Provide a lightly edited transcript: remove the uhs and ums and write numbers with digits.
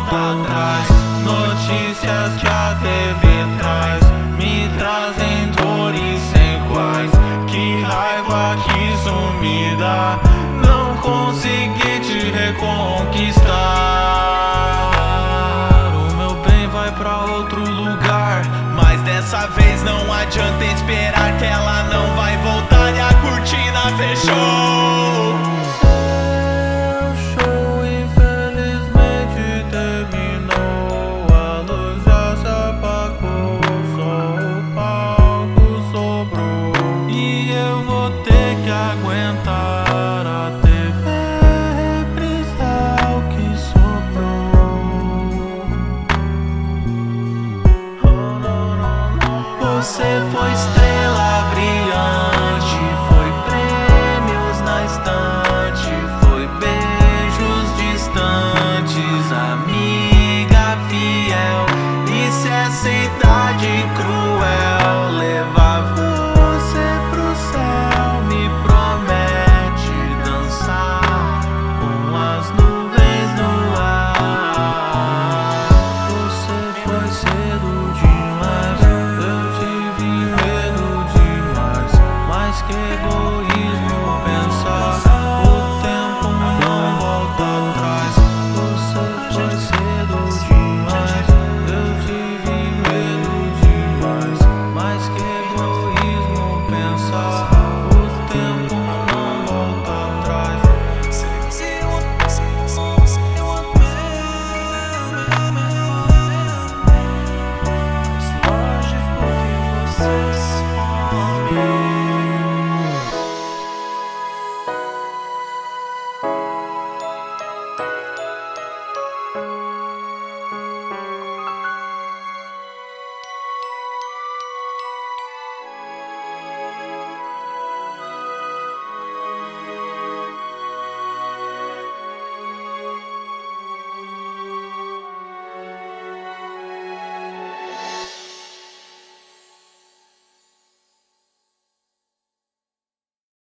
volta atrás. Notícias que a TV traz me trazem dores sem quais. Que raiva que isso me dá, não consegui te reconquistar. O meu bem vai pra outro lugar, mas dessa vez não adianta esperar que ela não vai voltar e a cortina fechou.